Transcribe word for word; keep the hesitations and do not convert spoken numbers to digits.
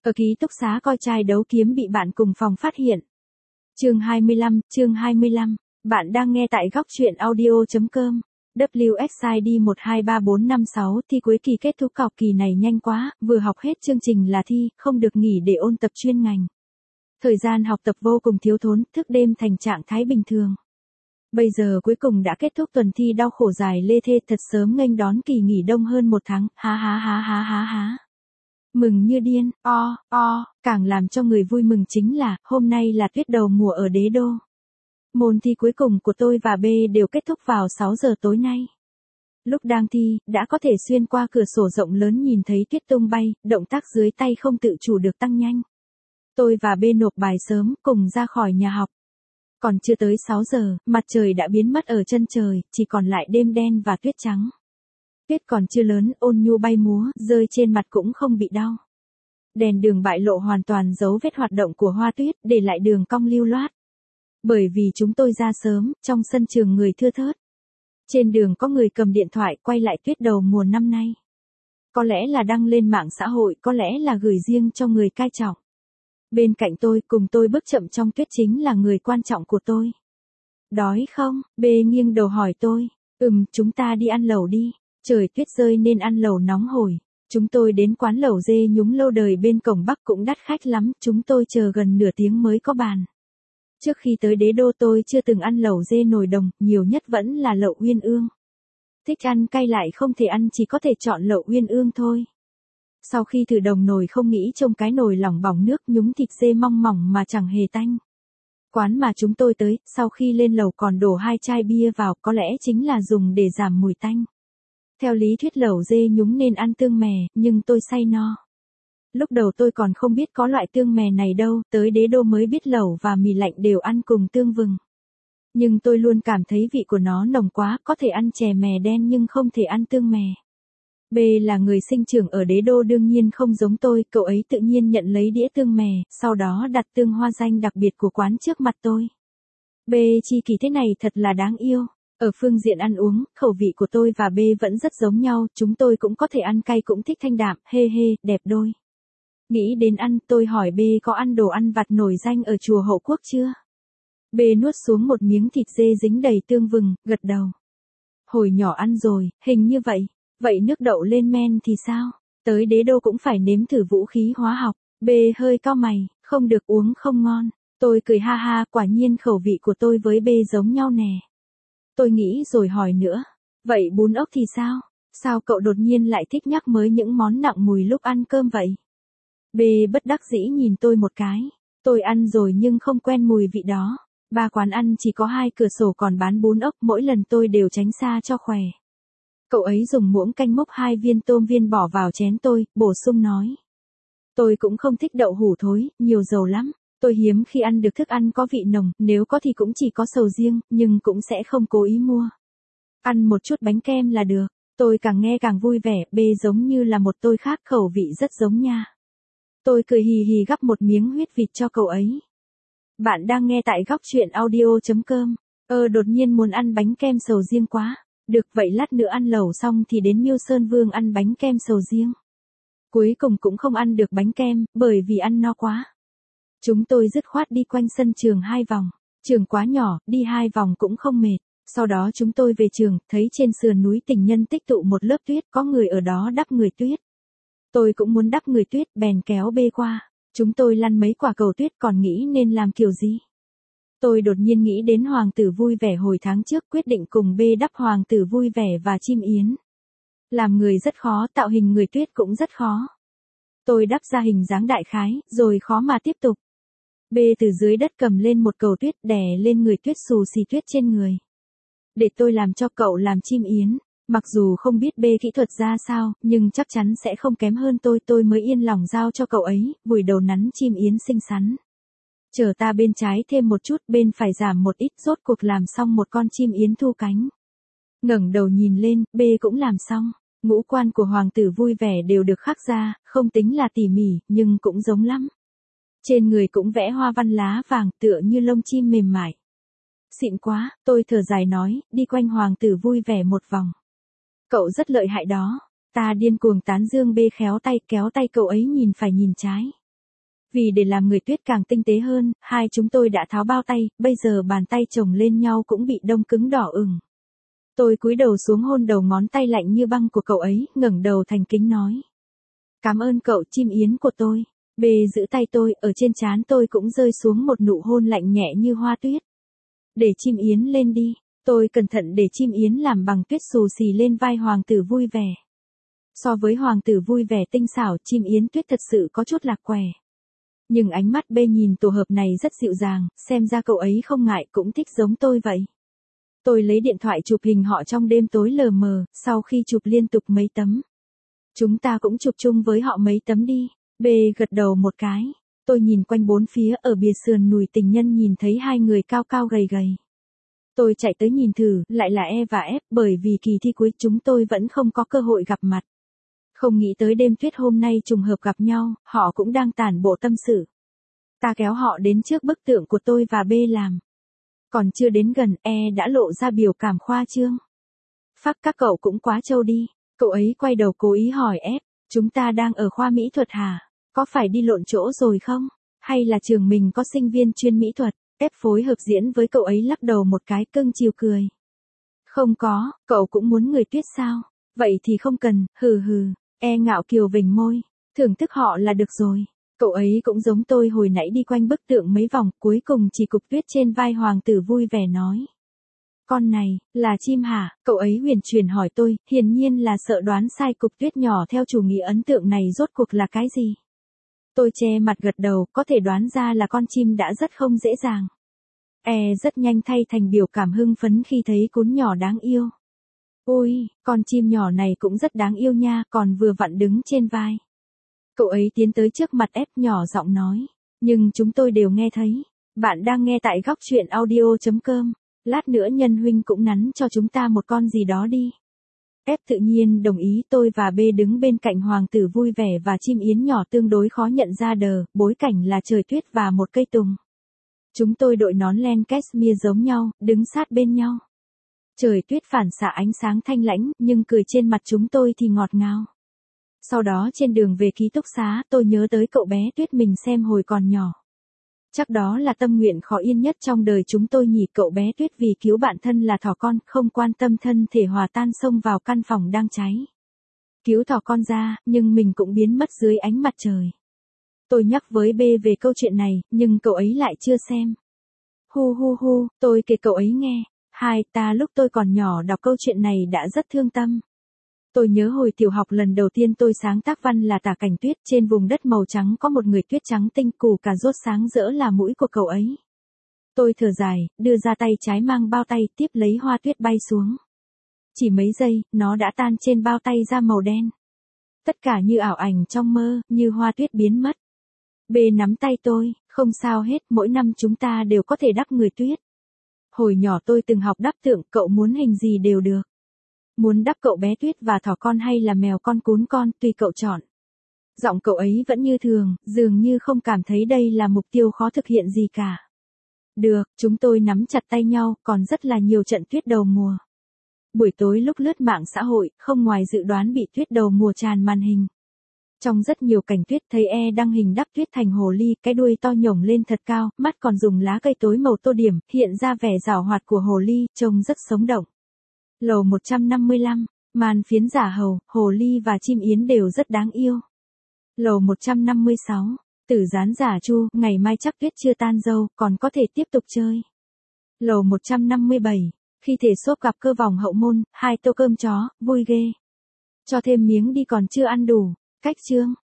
Ở ký túc xá coi trai đấu kiếm bị bạn cùng phòng phát hiện. Chương hai mươi lăm, chương hai mươi lăm. Bạn đang nghe tại góc truyện audio chấm com. W X I D một hai ba bốn năm sáu thi cuối kỳ kết thúc học kỳ này nhanh quá, vừa học hết chương trình là thi, không được nghỉ để ôn tập chuyên ngành. Thời gian học tập vô cùng thiếu thốn, thức đêm thành trạng thái bình thường. Bây giờ cuối cùng đã kết thúc tuần thi đau khổ dài lê thê, thật sớm nghênh đón kỳ nghỉ đông hơn một tháng, há há há há há há. Mừng như điên, o, o, càng làm cho người vui mừng chính là, hôm nay là tuyết đầu mùa ở Đế Đô. Môn thi cuối cùng của tôi và B đều kết thúc vào sáu giờ tối nay. Lúc đang thi, đã có thể xuyên qua cửa sổ rộng lớn nhìn thấy tuyết tung bay, động tác dưới tay không tự chủ được tăng nhanh. Tôi và B nộp bài sớm, cùng ra khỏi nhà học. Còn chưa tới sáu giờ, mặt trời đã biến mất ở chân trời, chỉ còn lại đêm đen và tuyết trắng. Tuyết còn chưa lớn, ôn nhu bay múa, rơi trên mặt cũng không bị đau. Đèn đường bại lộ hoàn toàn dấu vết hoạt động của hoa tuyết, để lại đường cong lưu loát. Bởi vì chúng tôi ra sớm, trong sân trường người thưa thớt. Trên đường có người cầm điện thoại quay lại tuyết đầu mùa năm nay. Có lẽ là đăng lên mạng xã hội, có lẽ là gửi riêng cho người cai trọng. Bên cạnh tôi, cùng tôi bước chậm trong tuyết chính là người quan trọng của tôi. Đói không? B nghiêng đầu hỏi tôi. Ừm, chúng ta đi ăn lẩu đi. Trời tuyết rơi nên ăn lẩu nóng hổi. Chúng tôi đến quán lẩu dê nhúng lâu đời bên cổng Bắc cũng đắt khách lắm, chúng tôi chờ gần nửa tiếng mới có bàn. Trước khi tới Đế Đô tôi chưa từng ăn lẩu dê nồi đồng, nhiều nhất vẫn là lẩu Uyên Ương. Thích ăn cay lại không thể ăn, chỉ có thể chọn lẩu Uyên Ương thôi. Sau khi thử đồng nồi không nghĩ trông cái nồi lỏng bỏng nước nhúng thịt dê mong mỏng mà chẳng hề tanh. Quán mà chúng tôi tới, sau khi lên lẩu còn đổ hai chai bia vào, có lẽ chính là dùng để giảm mùi tanh. Theo lý thuyết lẩu dê nhúng nên ăn tương mè, nhưng tôi say no. Lúc đầu tôi còn không biết có loại tương mè này đâu, tới Đế Đô mới biết lẩu và mì lạnh đều ăn cùng tương vừng. Nhưng tôi luôn cảm thấy vị của nó nồng quá, có thể ăn chè mè đen nhưng không thể ăn tương mè. B là người sinh trưởng ở Đế Đô đương nhiên không giống tôi, cậu ấy tự nhiên nhận lấy đĩa tương mè, sau đó đặt tương hoa danh đặc biệt của quán trước mặt tôi. B chi kỳ thế này thật là đáng yêu. Ở phương diện ăn uống, khẩu vị của tôi và B vẫn rất giống nhau, chúng tôi cũng có thể ăn cay cũng thích thanh đạm, hê hê, đẹp đôi. Nghĩ đến ăn, tôi hỏi B có ăn đồ ăn vặt nổi danh ở chùa Hộ Quốc chưa? B nuốt xuống một miếng thịt dê dính đầy tương vừng, gật đầu. Hồi nhỏ ăn rồi, hình như vậy. Vậy nước đậu lên men thì sao? Tới Đế Đô cũng phải nếm thử vũ khí hóa học. B hơi cau mày, không được uống không ngon. Tôi cười ha ha, quả nhiên khẩu vị của tôi với B giống nhau nè. Tôi nghĩ rồi hỏi nữa. Vậy bún ốc thì sao? Sao cậu đột nhiên lại thích nhắc mới những món nặng mùi lúc ăn cơm vậy? B bất đắc dĩ nhìn tôi một cái. Tôi ăn rồi nhưng không quen mùi vị đó. Ba quán ăn chỉ có hai cửa sổ còn bán bún ốc, mỗi lần tôi đều tránh xa cho khỏe. Cậu ấy dùng muỗng canh múc hai viên tôm viên bỏ vào chén tôi, bổ sung nói. Tôi cũng không thích đậu hủ thối, nhiều dầu lắm. Tôi hiếm khi ăn được thức ăn có vị nồng, nếu có thì cũng chỉ có sầu riêng, nhưng cũng sẽ không cố ý mua. Ăn một chút bánh kem là được. Tôi càng nghe càng vui vẻ, B giống như là một tôi khác, khẩu vị rất giống nha. Tôi cười hì hì gắp một miếng huyết vịt cho cậu ấy. Bạn đang nghe tại góc truyện audio chấm com. Ơ đột nhiên muốn ăn bánh kem sầu riêng quá. Được vậy lát nữa ăn lẩu xong thì đến Miêu Sơn Vương ăn bánh kem sầu riêng. Cuối cùng cũng không ăn được bánh kem, bởi vì ăn no quá. Chúng tôi dứt khoát đi quanh sân trường hai vòng. Trường quá nhỏ, đi hai vòng cũng không mệt. Sau đó chúng tôi về trường, thấy trên sườn núi Tình Nhân tích tụ một lớp tuyết, có người ở đó đắp người tuyết. Tôi cũng muốn đắp người tuyết, bèn kéo B qua. Chúng tôi lăn mấy quả cầu tuyết còn nghĩ nên làm kiểu gì. Tôi đột nhiên nghĩ đến Hoàng tử vui vẻ hồi tháng trước, quyết định cùng B đắp Hoàng tử vui vẻ và chim yến. Làm người rất khó, tạo hình người tuyết cũng rất khó. Tôi đắp ra hình dáng đại khái, rồi khó mà tiếp tục. B từ dưới đất cầm lên một cầu tuyết đè lên người tuyết xù xì tuyết trên người. Để tôi làm cho cậu làm chim yến. Mặc dù không biết B kỹ thuật ra sao, nhưng chắc chắn sẽ không kém hơn tôi, tôi mới yên lòng giao cho cậu ấy, vùi đầu nắn chim yến xinh xắn. Chờ ta bên trái thêm một chút, bên phải giảm một ít, rốt cuộc làm xong một con chim yến thu cánh. Ngẩng đầu nhìn lên, B cũng làm xong. Ngũ quan của Hoàng tử vui vẻ đều được khắc ra, không tính là tỉ mỉ, nhưng cũng giống lắm. Trên người cũng vẽ hoa văn lá vàng, tựa như lông chim mềm mại. Xịn quá, tôi thở dài nói, đi quanh Hoàng tử vui vẻ một vòng. Cậu rất lợi hại đó. Ta điên cuồng tán dương B khéo tay, kéo tay cậu ấy nhìn phải nhìn trái. Vì để làm người tuyết càng tinh tế hơn, hai chúng tôi đã tháo bao tay, bây giờ bàn tay chồng lên nhau cũng bị đông cứng đỏ ửng. Tôi cúi đầu xuống hôn đầu ngón tay lạnh như băng của cậu ấy, ngẩng đầu thành kính nói. Cảm ơn cậu chim yến của tôi. B giữ tay tôi, ở trên trán tôi cũng rơi xuống một nụ hôn lạnh nhẹ như hoa tuyết. Để chim yến lên đi. Tôi cẩn thận để chim yến làm bằng tuyết xù xì lên vai hoàng tử vui vẻ. So với hoàng tử vui vẻ tinh xảo, chim yến tuyết thật sự có chút lạc quẻ. Nhưng ánh mắt B nhìn tổ hợp này rất dịu dàng, xem ra cậu ấy không ngại cũng thích giống tôi vậy. Tôi lấy điện thoại chụp hình họ trong đêm tối lờ mờ, sau khi chụp liên tục mấy tấm. Chúng ta cũng chụp chung với họ mấy tấm đi. B gật đầu một cái. Tôi nhìn quanh bốn phía, ở bìa sườn núi tình nhân nhìn thấy hai người cao cao gầy gầy. Tôi chạy tới nhìn thử, lại là E và F, bởi vì kỳ thi cuối chúng tôi vẫn không có cơ hội gặp mặt. Không nghĩ tới đêm tuyết hôm nay trùng hợp gặp nhau, họ cũng đang tản bộ tâm sự. Ta kéo họ đến trước bức tượng của tôi và B làm. Còn chưa đến gần, E đã lộ ra biểu cảm khoa trương. Phác các cậu cũng quá trâu đi. Cậu ấy quay đầu cố ý hỏi F, chúng ta đang ở khoa mỹ thuật hả? Có phải đi lộn chỗ rồi không? Hay là trường mình có sinh viên chuyên mỹ thuật? F phối hợp diễn với cậu ấy lắc đầu một cái cưng chiều cười. Không có, cậu cũng muốn người tuyết sao? Vậy thì không cần, hừ hừ. E ngạo kiều vểnh môi. Thưởng thức họ là được rồi. Cậu ấy cũng giống tôi hồi nãy đi quanh bức tượng mấy vòng, cuối cùng chỉ cục tuyết trên vai hoàng tử vui vẻ nói. Con này, là chim hả? Cậu ấy huyền chuyển hỏi tôi, hiển nhiên là sợ đoán sai cục tuyết nhỏ theo chủ nghĩa ấn tượng này rốt cuộc là cái gì. Tôi che mặt gật đầu, có thể đoán ra là con chim đã rất không dễ dàng. E rất nhanh thay thành biểu cảm hưng phấn khi thấy cún nhỏ đáng yêu. Ôi, con chim nhỏ này cũng rất đáng yêu nha, còn vừa vặn đứng trên vai. Cậu ấy tiến tới trước mặt F nhỏ giọng nói. Nhưng chúng tôi đều nghe thấy. Bạn đang nghe tại góc truyện audio chấm com. Lát nữa nhân huynh cũng nắn cho chúng ta một con gì đó đi. F tự nhiên đồng ý. Tôi và B đứng bên cạnh hoàng tử vui vẻ và chim yến nhỏ tương đối khó nhận ra đờ, bối cảnh là trời tuyết và một cây tùng. Chúng tôi đội nón len cashmere giống nhau, đứng sát bên nhau. Trời tuyết phản xạ ánh sáng thanh lãnh, nhưng cười trên mặt chúng tôi thì ngọt ngào. Sau đó trên đường về ký túc xá, tôi nhớ tới cậu bé tuyết mình xem hồi còn nhỏ. Chắc đó là tâm nguyện khó yên nhất trong đời chúng tôi nhỉ. Cậu bé tuyết vì cứu bạn thân là thỏ con, không quan tâm thân thể hòa tan xông vào căn phòng đang cháy. Cứu thỏ con ra, nhưng mình cũng biến mất dưới ánh mặt trời. Tôi nhắc với B về câu chuyện này, nhưng cậu ấy lại chưa xem. Hu hu hu, tôi kể cậu ấy nghe. Hai, ta lúc tôi còn nhỏ đọc câu chuyện này đã rất thương tâm. Tôi nhớ hồi tiểu học lần đầu tiên tôi sáng tác văn là tả cảnh tuyết, trên vùng đất màu trắng có một người tuyết trắng tinh, củ cà rốt sáng rỡ là mũi của cậu ấy. Tôi thở dài, đưa ra tay trái mang bao tay, tiếp lấy hoa tuyết bay xuống. Chỉ mấy giây, nó đã tan trên bao tay ra màu đen. Tất cả như ảo ảnh trong mơ, như hoa tuyết biến mất. B nắm tay tôi, không sao hết, mỗi năm chúng ta đều có thể đắp người tuyết. Hồi nhỏ tôi từng học đắp tượng, cậu muốn hình gì đều được. Muốn đắp cậu bé tuyết và thỏ con hay là mèo con cún con, tùy cậu chọn. Giọng cậu ấy vẫn như thường, dường như không cảm thấy đây là mục tiêu khó thực hiện gì cả. Được, chúng tôi nắm chặt tay nhau, còn rất là nhiều trận tuyết đầu mùa. Buổi tối lúc lướt mạng xã hội, không ngoài dự đoán bị tuyết đầu mùa tràn màn hình. Trong rất nhiều cảnh tuyết thấy E đăng hình đắp tuyết thành hồ ly, cái đuôi to nhổng lên thật cao, mắt còn dùng lá cây tối màu tô điểm, hiện ra vẻ giảo hoạt của hồ ly, trông rất sống động. Lầu một trăm năm mươi lăm, màn phiến giả hầu, hồ ly và chim yến đều rất đáng yêu. Lầu một trăm năm mươi sáu, tử gián giả chu, ngày mai chắc tuyết chưa tan dâu, còn có thể tiếp tục chơi. Lầu một trăm năm mươi bảy, khi thể xốp gặp cơ vòng hậu môn, hai tô cơm chó, vui ghê. Cho thêm miếng đi còn chưa ăn đủ. Cách chương,